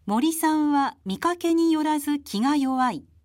森さんは見かけによらず気が弱い。